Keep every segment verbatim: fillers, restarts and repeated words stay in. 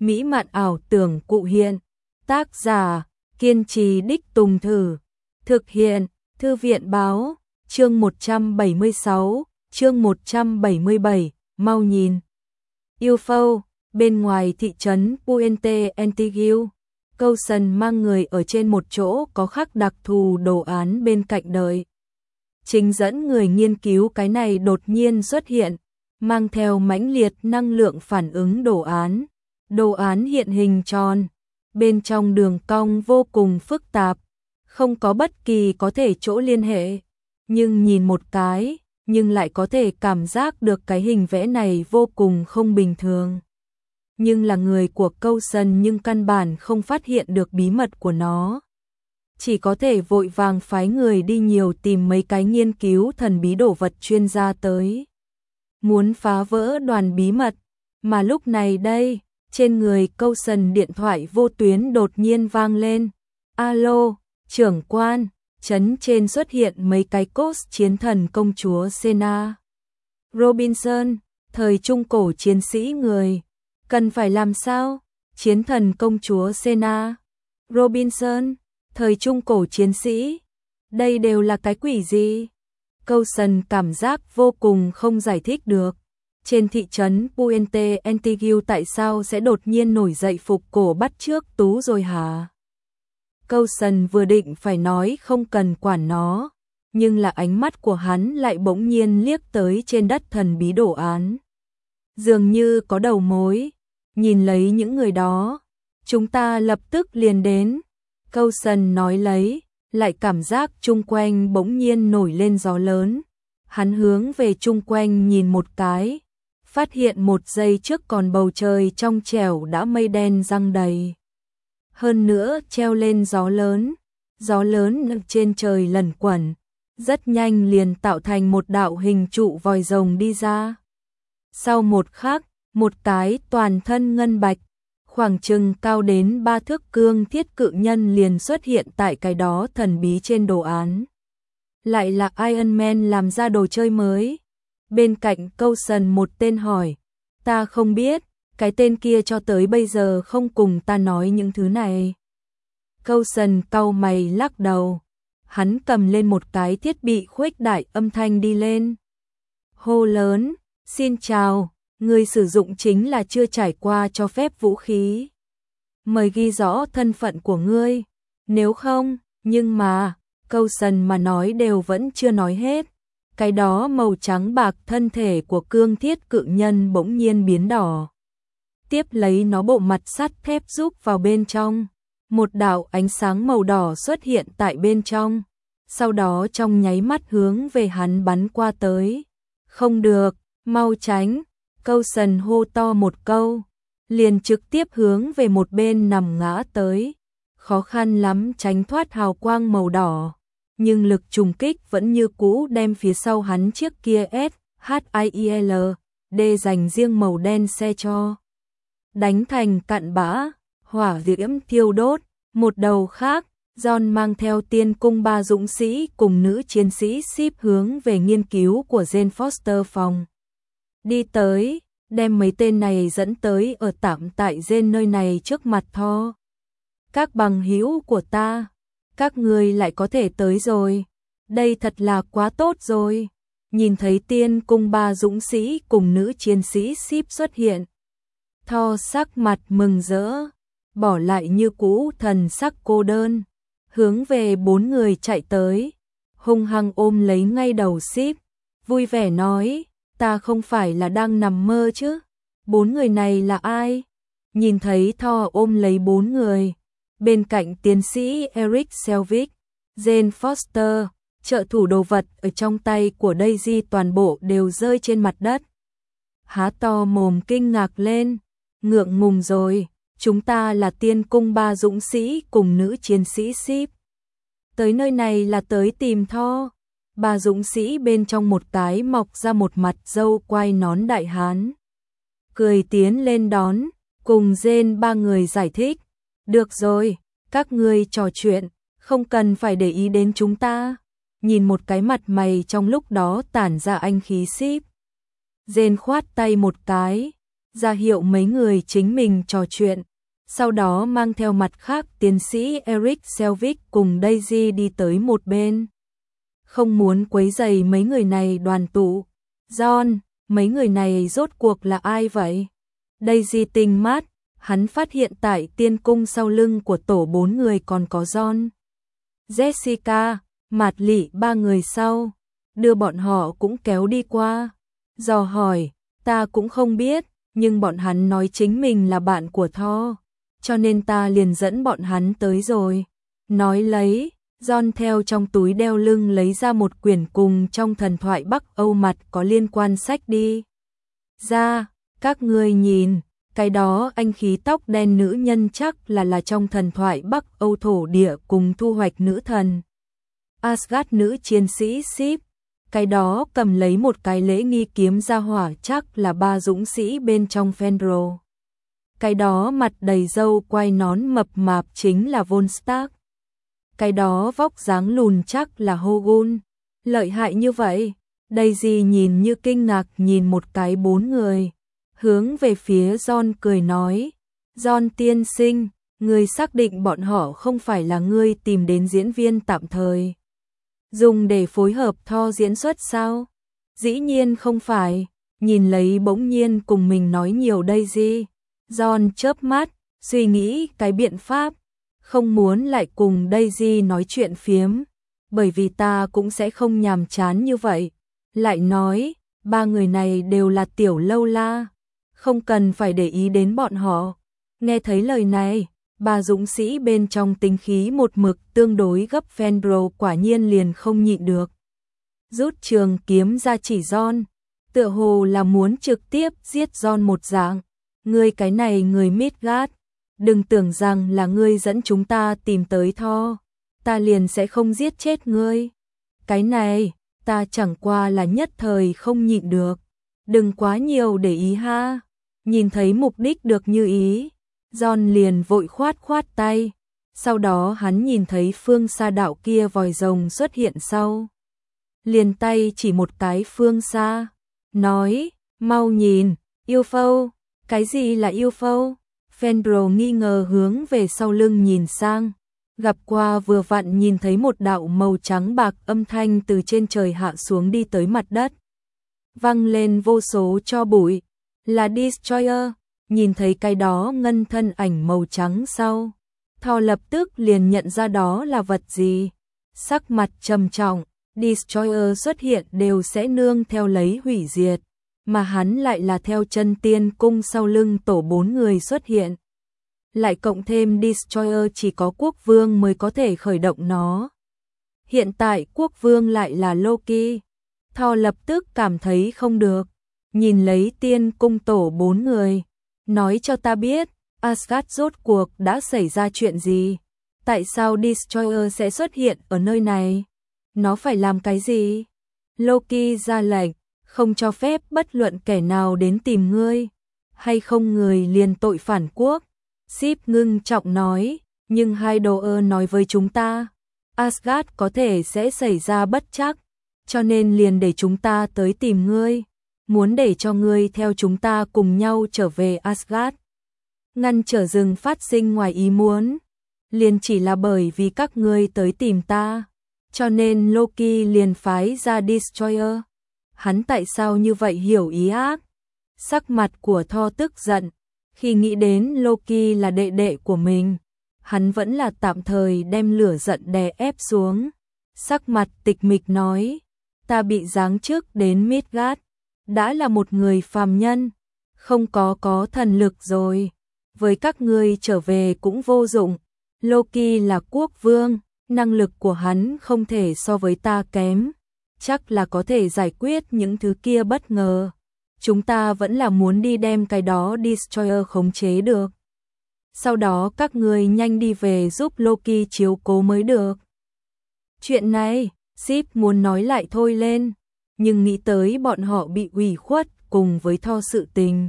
mỹ mạn ảo tưởng cụ hiện. Tác giả, kiên trì đích tùng thử. Thực hiện, Thư viện báo, chương một trăm bảy mươi sáu, chương một trăm bảy mươi bảy, mau nhìn. Yêu phâu, bên ngoài thị trấn Puente Antiguo, Coulson mang người ở trên một chỗ có khắc đặc thù đồ án bên cạnh đợi. Chính dẫn người nghiên cứu cái này đột nhiên xuất hiện, mang theo mãnh liệt năng lượng phản ứng đồ án. Đồ án hiện hình tròn, bên trong đường cong vô cùng phức tạp, không có bất kỳ có thể chỗ liên hệ, nhưng nhìn một cái, nhưng lại có thể cảm giác được cái hình vẽ này vô cùng không bình thường. Nhưng là người của Coulson nhưng căn bản không phát hiện được bí mật của nó. Chỉ có thể vội vàng phái người đi nhiều tìm mấy cái nghiên cứu thần bí đồ vật chuyên gia tới. Muốn phá vỡ đoàn bí mật, mà lúc này đây, trên người Coulson điện thoại vô tuyến đột nhiên vang lên. Alo, trưởng quan, trấn trên xuất hiện mấy cái cốt chiến thần công chúa Senna Robinson, thời trung cổ chiến sĩ người. Cần phải làm sao? Chiến thần công chúa Senna Robinson, thời trung cổ chiến sĩ. Đây đều là cái quỷ gì? Coulson cảm giác vô cùng không giải thích được. Trên thị trấn Puente Antiguo tại sao sẽ đột nhiên nổi dậy phục cổ bắt chước tú rồi hả? Coulson vừa định phải nói không cần quản nó, nhưng là ánh mắt của hắn lại bỗng nhiên liếc tới trên đất thần bí đồ án. Dường như có đầu mối, nhìn lấy những người đó, chúng ta lập tức liền đến. Coulson nói lấy, lại cảm giác chung quanh bỗng nhiên nổi lên gió lớn. Hắn hướng về chung quanh nhìn một cái, phát hiện một giây trước còn bầu trời trong trẻo đã mây đen giăng đầy. Hơn nữa treo lên gió lớn, gió lớn trên trời lẩn quẩn, rất nhanh liền tạo thành một đạo hình trụ vòi rồng đi ra. Sau một khắc, một cái toàn thân ngân bạch, khoảng chừng cao đến ba thước cương thiết cự nhân liền xuất hiện tại cái đó thần bí trên đồ án. Lại là Iron Man làm ra đồ chơi mới. Bên cạnh Coulson một tên hỏi, ta không biết, cái tên kia cho tới bây giờ không cùng ta nói những thứ này. Coulson cau mày lắc đầu, hắn cầm lên một cái thiết bị khuếch đại âm thanh đi lên. Hô lớn, xin chào, người sử dụng chính là chưa trải qua cho phép vũ khí. Mời ghi rõ thân phận của ngươi, nếu không, nhưng mà, Coulson mà nói đều vẫn chưa nói hết. Cái đó màu trắng bạc thân thể của cương thiết cự nhân bỗng nhiên biến đỏ. Tiếp lấy nó bộ mặt sắt thép rúc vào bên trong. Một đạo ánh sáng màu đỏ xuất hiện tại bên trong. Sau đó trong nháy mắt hướng về hắn bắn qua tới. Không được, mau tránh. Coulson hô to một câu. Liền trực tiếp hướng về một bên nằm ngã tới. Khó khăn lắm tránh thoát hào quang màu đỏ. Nhưng lực trùng kích vẫn như cũ đem phía sau hắn chiếc kia S H I L D dành riêng màu đen xe cho. Đánh thành cặn bã, hỏa diễm thiêu đốt. Một đầu khác, John mang theo tiên cung ba dũng sĩ cùng nữ chiến sĩ ship hướng về nghiên cứu của Jane Foster phòng. Đi tới, đem mấy tên này dẫn tới ở tạm tại Jane nơi này trước mặt Thor. Các bằng hữu của ta, các người lại có thể tới rồi. Đây thật là quá tốt rồi. Nhìn thấy tiên cung ba dũng sĩ cùng nữ chiến sĩ ship xuất hiện. Thor sắc mặt mừng rỡ, bỏ lại như cũ thần sắc cô đơn, hướng về bốn người chạy tới, hung hăng ôm lấy ngay đầu ship, vui vẻ nói, ta không phải là đang nằm mơ chứ, bốn người này là ai? Nhìn thấy Thor ôm lấy bốn người, bên cạnh tiến sĩ Eric Selvig, Jane Foster, trợ thủ đồ vật ở trong tay của Daisy toàn bộ đều rơi trên mặt đất. Há to mồm kinh ngạc lên, ngượng ngùng rồi, chúng ta là tiên cung ba dũng sĩ cùng nữ chiến sĩ ship. Tới nơi này là tới tìm Thor. Ba dũng sĩ bên trong một cái mọc ra một mặt râu quai nón đại hán. Cười tiến lên đón, cùng Jane ba người giải thích. Được rồi, các ngươi trò chuyện, không cần phải để ý đến chúng ta. Nhìn một cái mặt mày trong lúc đó tản ra anh khí ship. Jane khoát tay một cái, ra hiệu mấy người chính mình trò chuyện. Sau đó mang theo mặt khác tiến sĩ Eric Selvig cùng Daisy đi tới một bên. Không muốn quấy rầy mấy người này đoàn tụ. John, mấy người này rốt cuộc là ai vậy? Daisy tinh mắt, hắn phát hiện tại tiên cung sau lưng của tổ bốn người còn có John, Jessica, Mạt Lị ba người sau. Đưa bọn họ cũng kéo đi qua. Dò hỏi, ta cũng không biết, nhưng bọn hắn nói chính mình là bạn của Thor, cho nên ta liền dẫn bọn hắn tới rồi. Nói lấy, John theo trong túi đeo lưng lấy ra một quyển cùng trong thần thoại Bắc Âu mặt có liên quan sách đi ra. Các ngươi nhìn, cái đó anh khí tóc đen nữ nhân chắc là là trong thần thoại Bắc Âu thổ địa cùng thu hoạch nữ thần Asgard nữ chiến sĩ Sif. Cái đó cầm lấy một cái lễ nghi kiếm ra hỏa chắc là ba dũng sĩ bên trong Fenrir. Cái đó mặt đầy râu quai nón mập mạp chính là Von Stark. Cái đó vóc dáng lùn chắc là Hogun. Lợi hại như vậy. Daisy nhìn như kinh ngạc nhìn một cái bốn người. Hướng về phía John cười nói. John tiên sinh, ngươi xác định bọn họ không phải là ngươi tìm đến diễn viên tạm thời dùng để phối hợp Thor diễn xuất sao? Dĩ nhiên không phải. Nhìn lấy bỗng nhiên cùng mình nói nhiều Daisy, John chớp mắt, suy nghĩ cái biện pháp. Không muốn lại cùng Daisy nói chuyện phiếm, bởi vì ta cũng sẽ không nhàm chán như vậy. Lại nói, ba người này đều là tiểu lâu la, không cần phải để ý đến bọn họ. Nghe thấy lời này, ba dũng sĩ bên trong tính khí một mực tương đối gấp Fenrir quả nhiên liền không nhịn được. Rút trường kiếm ra chỉ John, tựa hồ là muốn trực tiếp giết John một dạng. Ngươi cái này người Midgard, đừng tưởng rằng là ngươi dẫn chúng ta tìm tới Thor, ta liền sẽ không giết chết ngươi. Cái này, ta chẳng qua là nhất thời không nhịn được. Đừng quá nhiều để ý ha. Nhìn thấy mục đích được như ý, John liền vội khoát khoát tay. Sau đó hắn nhìn thấy phương xa đạo kia vòi rồng xuất hiện sau. Liền tay chỉ một cái phương xa, nói, mau nhìn, u ép ô. Cái gì là u ép ô? Fenrir nghi ngờ hướng về sau lưng nhìn sang. Gặp qua vừa vặn nhìn thấy một đạo màu trắng bạc âm thanh từ trên trời hạ xuống đi tới mặt đất. Văng lên vô số tro bụi. Là Destroyer. Nhìn thấy cái đó ngân thân ảnh màu trắng sau, Thor lập tức liền nhận ra đó là vật gì. Sắc mặt trầm trọng, Destroyer xuất hiện đều sẽ nương theo lấy hủy diệt, mà hắn lại là theo chân tiên cung sau lưng tổ bốn người xuất hiện. Lại cộng thêm Destroyer chỉ có quốc vương mới có thể khởi động nó. Hiện tại quốc vương lại là Loki. Thor lập tức cảm thấy không được, nhìn lấy tiên cung tổ bốn người. Nói cho ta biết, Asgard rốt cuộc đã xảy ra chuyện gì? Tại sao Destroyer sẽ xuất hiện ở nơi này? Nó phải làm cái gì? Loki ra lệnh, không cho phép bất luận kẻ nào đến tìm ngươi, hay không người liền tội phản quốc. Sif ngưng trọng nói, nhưng Heidoer nói với chúng ta, Asgard có thể sẽ xảy ra bất trắc, cho nên liền để chúng ta tới tìm ngươi, muốn để cho ngươi theo chúng ta cùng nhau trở về Asgard. Ngăn trở rừng phát sinh ngoài ý muốn, liền chỉ là bởi vì các ngươi tới tìm ta, cho nên Loki liền phái ra Destroyer. Hắn tại sao như vậy hiểu ý ác? Sắc mặt của Thor tức giận, khi nghĩ đến Loki là đệ đệ của mình, hắn vẫn là tạm thời đem lửa giận đè ép xuống. Sắc mặt tịch mịch nói, ta bị giáng chức đến Midgard, đã là một người phàm nhân, không có có thần lực rồi, với các ngươi trở về cũng vô dụng. Loki là quốc vương, năng lực của hắn không thể so với ta kém, chắc là có thể giải quyết những thứ kia bất ngờ. Chúng ta vẫn là muốn đi đem cái đó Destroyer khống chế được. Sau đó các ngươi nhanh đi về giúp Loki chiếu cố mới được. Chuyện này, Sif muốn nói lại thôi lên, nhưng nghĩ tới bọn họ bị ủy khuất cùng với Thor sự tình,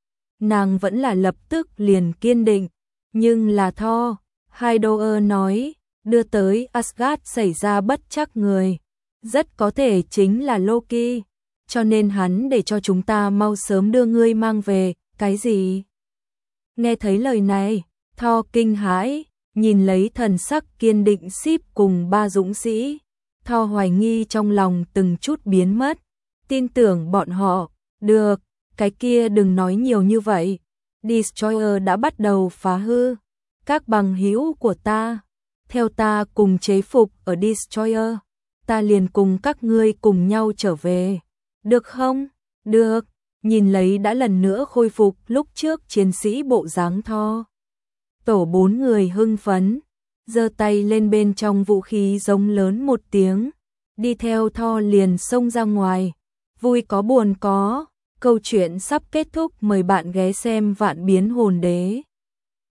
nàng vẫn là lập tức liền kiên định. Nhưng là Thor, Heidoer nói, đưa tới Asgard xảy ra bất trắc người, rất có thể chính là Loki, cho nên hắn để cho chúng ta mau sớm đưa ngươi mang về, Cái gì? Nghe thấy lời này, Thor kinh hãi, nhìn lấy thần sắc kiên định Sip cùng ba dũng sĩ. Thor hoài nghi trong lòng từng chút biến mất, tin tưởng bọn họ. Được, cái kia đừng nói nhiều như vậy. Destroyer đã bắt đầu phá hư các bằng hữu của ta. Theo ta cùng chế phục ở Destroyer, ta liền cùng các ngươi cùng nhau trở về. Được không? Được. Nhìn lấy đã lần nữa khôi phục lúc trước chiến sĩ bộ dáng Thor. Tổ bốn người hưng phấn, giơ tay lên bên trong vũ khí giống lớn một tiếng, đi theo Thor liền xông ra ngoài. Vui có buồn có, câu chuyện sắp kết thúc, mời bạn ghé xem Vạn Biến Hồn Đế.